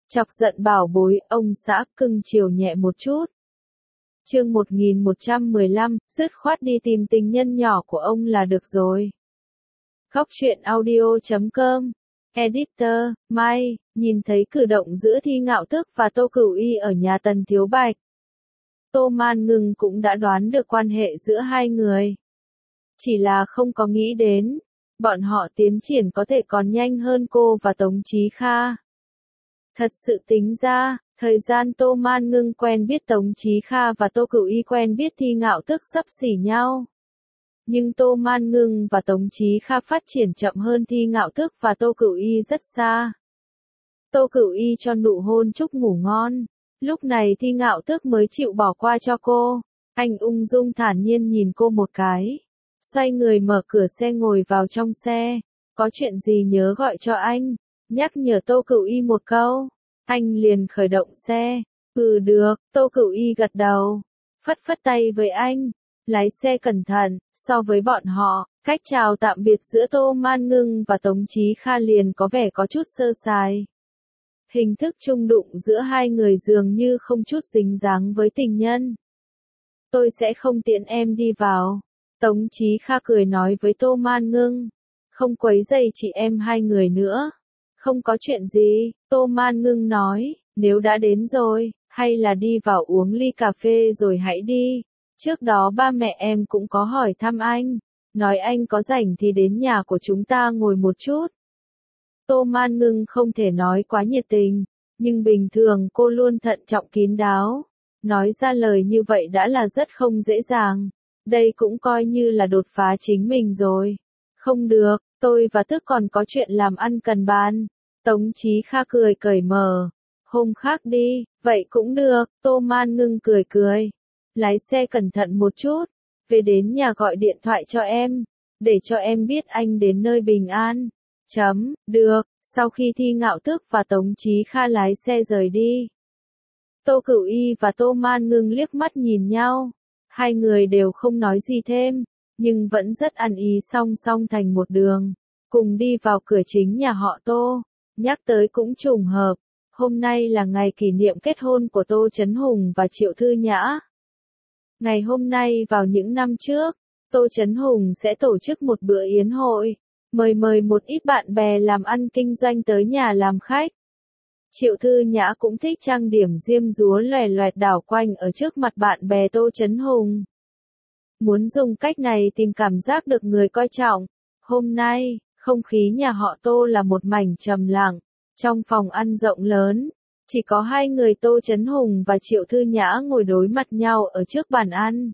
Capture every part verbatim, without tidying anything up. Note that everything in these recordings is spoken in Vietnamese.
Chọc giận bảo bối, ông xã cưng chiều nhẹ một chút. Chương một nghìn một trăm mười lăm, dứt khoát đi tìm tình nhân nhỏ của ông là được rồi. Góc truyện audio chấm com. Editor, Mai, nhìn thấy cử động giữa Thi Ngạo Tước và Tô Cửu Y ở nhà Tần Thiếu Bạch. Tô Man Ngưng cũng đã đoán được quan hệ giữa hai người. Chỉ là không có nghĩ đến, bọn họ tiến triển có thể còn nhanh hơn cô và Tống Chí Kha. Thật sự tính ra, thời gian Tô Man Ngưng quen biết Tống Chí Kha và Tô Cửu Y quen biết Thi Ngạo Tước xấp xỉ nhau. Nhưng Tô Man Ngưng và Tống Chí Kha phát triển chậm hơn Thi Ngạo Tước và Tô Cửu Y rất xa. Tô Cửu Y cho nụ hôn chúc ngủ ngon. Lúc này Thi Ngạo Tước mới chịu bỏ qua cho cô. Anh ung dung thản nhiên nhìn cô một cái. Xoay người mở cửa xe ngồi vào trong xe. Có chuyện gì nhớ gọi cho anh. Nhắc nhở Tô Cửu Y một câu. Anh liền khởi động xe. Ừ được, Tô Cửu Y gật đầu. Phất phất tay với anh. Lái xe cẩn thận. So với bọn họ, cách chào tạm biệt giữa Tô Man Ngưng và Tống Chí Kha liền có vẻ có chút sơ sài. Hình thức chung đụng giữa hai người dường như không chút dính dáng với tình nhân. Tôi sẽ không tiễn em đi vào. Tống Chí Kha cười nói với Tô Man Ngưng. Không quấy rầy chị em hai người nữa. Không có chuyện gì, Tô Man Ngưng nói, nếu đã đến rồi, hay là đi vào uống ly cà phê rồi hãy đi. Trước đó ba mẹ em cũng có hỏi thăm anh, nói anh có rảnh thì đến nhà của chúng ta ngồi một chút. Tô Man Ngưng không thể nói quá nhiệt tình, nhưng bình thường cô luôn thận trọng kín đáo. Nói ra lời như vậy đã là rất không dễ dàng. Đây cũng coi như là đột phá chính mình rồi. Không được, tôi và Tước còn có chuyện làm ăn cần bàn. Tống Chí Kha cười cởi mở. Hôm khác đi, vậy cũng được, Tô Man Ngưng cười cười. Lái xe cẩn thận một chút, về đến nhà gọi điện thoại cho em, để cho em biết anh đến nơi bình an. Chấm, được, sau khi Thi Ngạo Tước và Tống Chí Kha lái xe rời đi. Tô Cửu Y và Tô Man Ngưng liếc mắt nhìn nhau, hai người đều không nói gì thêm, nhưng vẫn rất ăn ý song song thành một đường, cùng đi vào cửa chính nhà họ Tô. Nhắc tới cũng trùng hợp, hôm nay là ngày kỷ niệm kết hôn của Tô Chấn Hùng và Triệu Thư Nhã. Ngày hôm nay vào những năm trước, Tô Chấn Hùng sẽ tổ chức một bữa yến hội, mời mời một ít bạn bè làm ăn kinh doanh tới nhà làm khách. Triệu Thư Nhã cũng thích trang điểm diêm dúa loè loẹt đảo quanh ở trước mặt bạn bè Tô Chấn Hùng. Muốn dùng cách này tìm cảm giác được người coi trọng. Hôm nay, không khí nhà họ Tô là một mảnh trầm lặng. Trong phòng ăn rộng lớn, chỉ có hai người Tô Chấn Hùng và Triệu Thư Nhã ngồi đối mặt nhau ở trước bàn ăn.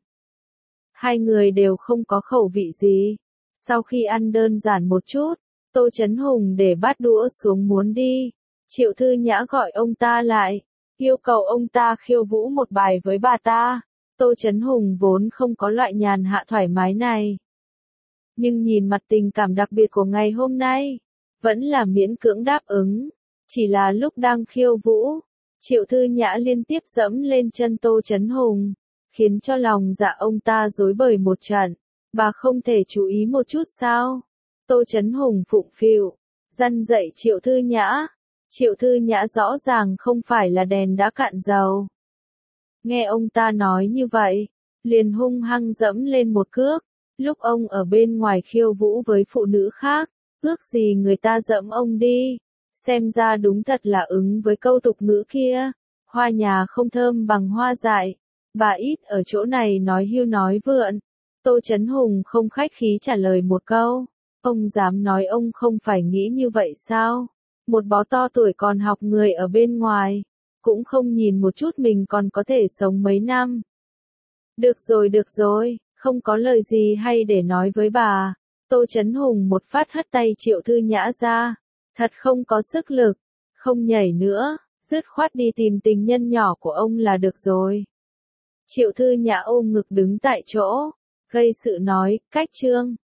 Hai người đều không có khẩu vị gì. Sau khi ăn đơn giản một chút, Tô Chấn Hùng để bát đũa xuống muốn đi. Triệu Thư Nhã gọi ông ta lại, yêu cầu ông ta khiêu vũ một bài với bà ta. Tô Chấn Hùng vốn không có loại nhàn hạ thoải mái này. Nhưng nhìn mặt tình cảm đặc biệt của ngày hôm nay, vẫn là miễn cưỡng đáp ứng. Chỉ là lúc đang khiêu vũ, Triệu Thư Nhã liên tiếp dẫm lên chân Tô Chấn Hùng, khiến cho lòng dạ ông ta rối bời một trận. Bà không thể chú ý một chút sao? Tô Chấn Hùng phụng phịu, răn dạy Triệu Thư Nhã. Triệu Thư Nhã rõ ràng không phải là đèn đã cạn dầu. Nghe ông ta nói như vậy, liền hung hăng dẫm lên một cước. Lúc ông ở bên ngoài khiêu vũ với phụ nữ khác, ước gì người ta dẫm ông đi. Xem ra đúng thật là ứng với câu tục ngữ kia. Hoa nhà không thơm bằng hoa dại. Bà ít ở chỗ này nói hưu nói vượn. Tô Chấn Hùng không khách khí trả lời một câu. Ông dám nói ông không phải nghĩ như vậy sao? Một bó to tuổi còn học người ở bên ngoài. Cũng không nhìn một chút mình còn có thể sống mấy năm. Được rồi được rồi, không có lời gì hay để nói với bà. Tô Chấn Hùng một phát hất tay Triệu Thư Nhã ra. Thật không có sức lực. Không nhảy nữa, dứt khoát đi tìm tình nhân nhỏ của ông là được rồi. Triệu Thư Nhã ôm ngực đứng tại chỗ, gây sự nói, cách trương.